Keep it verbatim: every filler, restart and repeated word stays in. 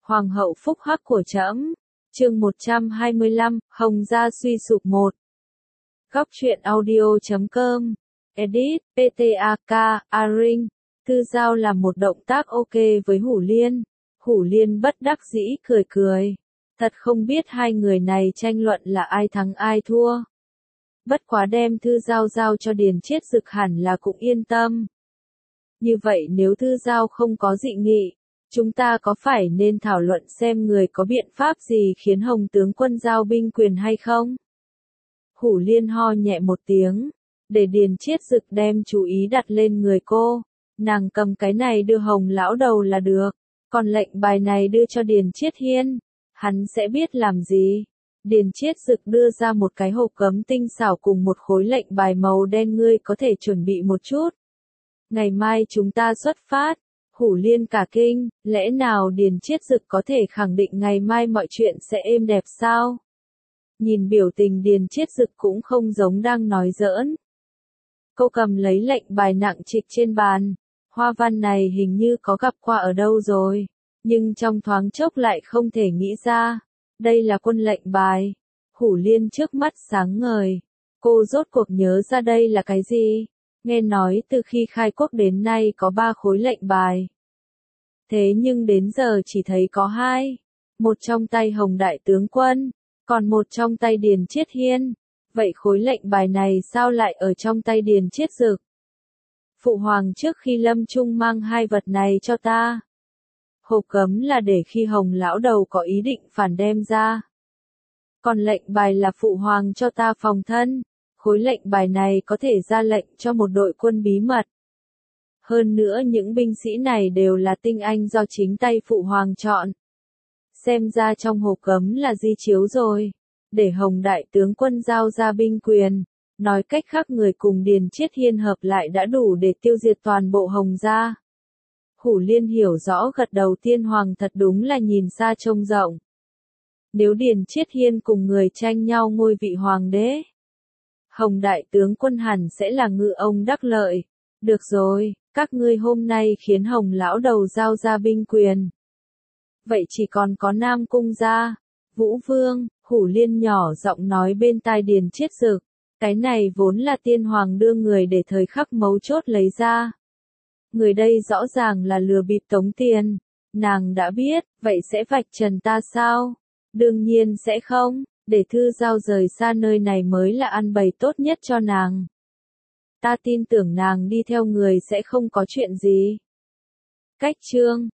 Hoàng hậu phúc hắc của trẫm. Chương một trăm hai mươi lăm, Hồng gia suy sụp một. Góc truyện audio chấm com. Edit, pê tê a ca, Aring. Tư Giao làm một động tác ok với Hủ Liên. Hủ Liên bất đắc dĩ cười cười. Thật không biết hai người này tranh luận là ai thắng ai thua. Bất quá đem Tư Giao giao cho Điền Chiết Dực hẳn là cũng yên tâm. Như vậy nếu Tư Giao không có dị nghị, chúng ta có phải nên thảo luận xem người có biện pháp gì khiến Hồng tướng quân giao binh quyền hay không? Hủ Liên ho nhẹ một tiếng, để Điền Chiết Dực đem chú ý đặt lên người cô. Nàng cầm cái này đưa Hồng lão đầu là được, còn lệnh bài này đưa cho Điền Chiết Hiên, hắn sẽ biết làm gì. Điền Chiết Dực đưa ra một cái hộp cấm tinh xảo cùng một khối lệnh bài màu đen, ngươi có thể chuẩn bị một chút. Ngày mai chúng ta xuất phát. Hủ Liên cả kinh, lẽ nào Điền Chiết Dực có thể khẳng định ngày mai mọi chuyện sẽ êm đẹp sao? Nhìn biểu tình Điền Chiết Dực cũng không giống đang nói giỡn. Cô cầm lấy lệnh bài nặng trịch trên bàn, hoa văn này hình như có gặp qua ở đâu rồi, nhưng trong thoáng chốc lại không thể nghĩ ra. Đây là quân lệnh bài. Hủ Liên trước mắt sáng ngời, cô rốt cuộc nhớ ra đây là cái gì? Nghe nói từ khi khai quốc đến nay có ba khối lệnh bài. Thế nhưng đến giờ chỉ thấy có hai. Một trong tay Hồng đại tướng quân, còn một trong tay Điền Chiết Hiên. Vậy khối lệnh bài này sao lại ở trong tay Điền Chiết Dực? Phụ hoàng trước khi lâm chung mang hai vật này cho ta. Hộp cấm là để khi Hồng lão đầu có ý định phản đem ra. Còn lệnh bài là phụ hoàng cho ta phòng thân. Khối lệnh bài này có thể ra lệnh cho một đội quân bí mật. Hơn nữa những binh sĩ này đều là tinh anh do chính tay phụ hoàng chọn. Xem ra trong hộp cấm là di chiếu rồi. Để Hồng đại tướng quân giao ra binh quyền. Nói cách khác người cùng Điền Chiết Hiên hợp lại đã đủ để tiêu diệt toàn bộ Hồng gia. Hủ Liên hiểu rõ gật đầu, tiên hoàng thật đúng là nhìn xa trông rộng. Nếu Điền Chiết Hiên cùng người tranh nhau ngôi vị hoàng đế, Hồng đại tướng quân hẳn sẽ là ngự ông đắc lợi. Được rồi, các ngươi hôm nay khiến Hồng lão đầu giao ra binh quyền. Vậy chỉ còn có Nam Cung gia, Vũ Vương. Hủ Liên nhỏ giọng nói bên tai Điền Chiết Dực. Cái này vốn là tiên hoàng đưa người để thời khắc mấu chốt lấy ra. Người đây rõ ràng là lừa bịp tống tiền. Nàng đã biết, vậy sẽ vạch trần ta sao? Đương nhiên sẽ không. Để Tư Giao rời xa nơi này mới là ăn bày tốt nhất cho nàng. Ta tin tưởng nàng đi theo người sẽ không có chuyện gì. Cách chương